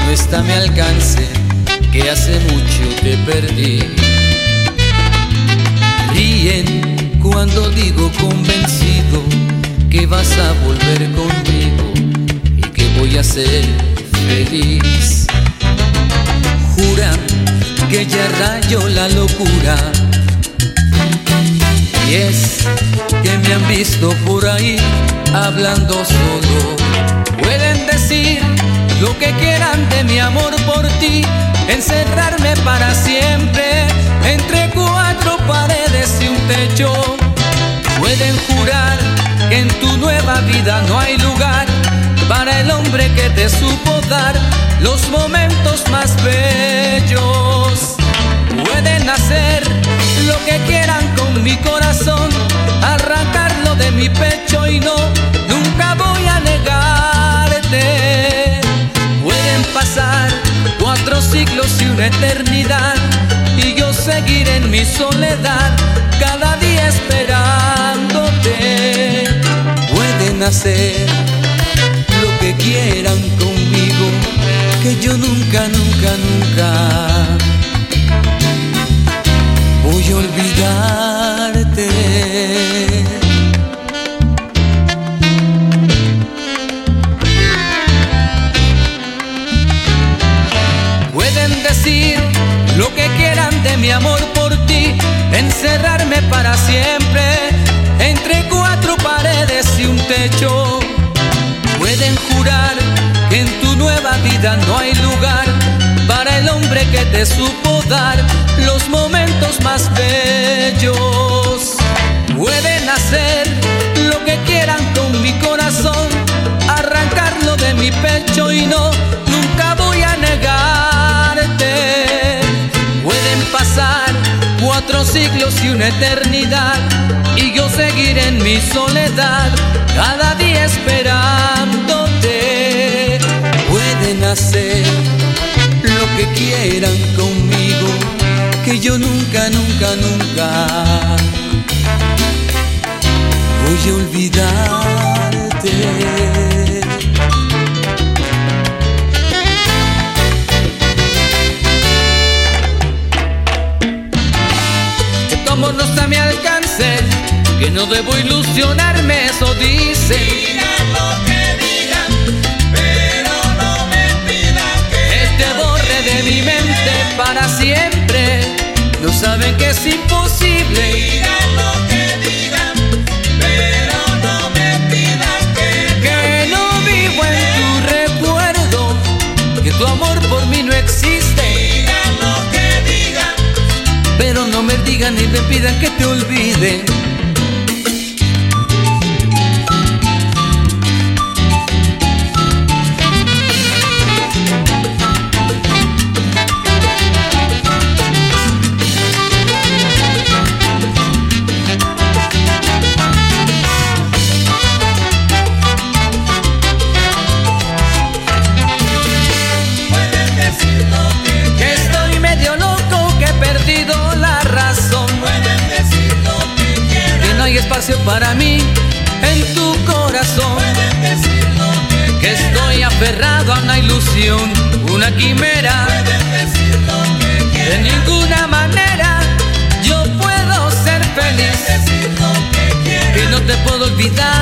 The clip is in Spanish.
no está a mi alcance, que hace mucho te perdí. Ríen cuando digo convencido que vas a volver conmigo y que voy a ser feliz. Juran que ya rayó la locura, y es que me han visto por ahí hablando solo. Pueden decir lo que quieran de mi amor por ti, encerrarme para siempre entre cuatro paredes y un techo. Pueden jurar que en tu nueva vida no hay lugar para el hombre que te supo dar los momentos más bellos. Pueden hacer lo que quieran con mi corazón, arrancarlo de mi pecho y no, nunca voy a negarte. Pueden pasar 4 siglos y una eternidad y yo seguir en mi soledad cada día esperándote. Pueden hacer lo que quieran conmigo, que yo nunca, nunca, nunca voy a olvidarte. Pueden decir lo que quieran de mi amor por ti, encerrarme para siempre entre 4 paredes y un techo. Pueden jurar que en tu nueva vida no hay lugar para el hombre que te supo dar los momentos más bellos. Pueden hacer lo que quieran con mi corazón, arrancarlo de mi pecho y no, nunca voy a negarte. Pueden pasar 4 siglos y una eternidad y yo seguir en mi soledad cada día esperándote. Pueden hacer lo que quieran conmigo, que yo nunca, nunca, nunca voy a olvidarte. Que tu amor no está a mi alcance, que no debo ilusionarme, eso dicen. Digan lo que digan, pero no me pidan que te borre de mi mente para siempre. No saben que es imposible. digan lo que digan, pero no me pidan que no vivo en tu recuerdo, que tu amor por mí no existe. digan lo que digan, Pero no me digan ni me pidan que te olvide. pueden decir lo Que estoy medio loco, que he perdido la razón, pueden decir lo que que quieran, no hay espacio para mí en tu corazón, pueden decir lo que que estoy aferrado a una ilusión, una quimera. pueden decir lo que De quieran, ninguna manera yo puedo ser feliz, decir lo que quieran, que no te puedo olvidar.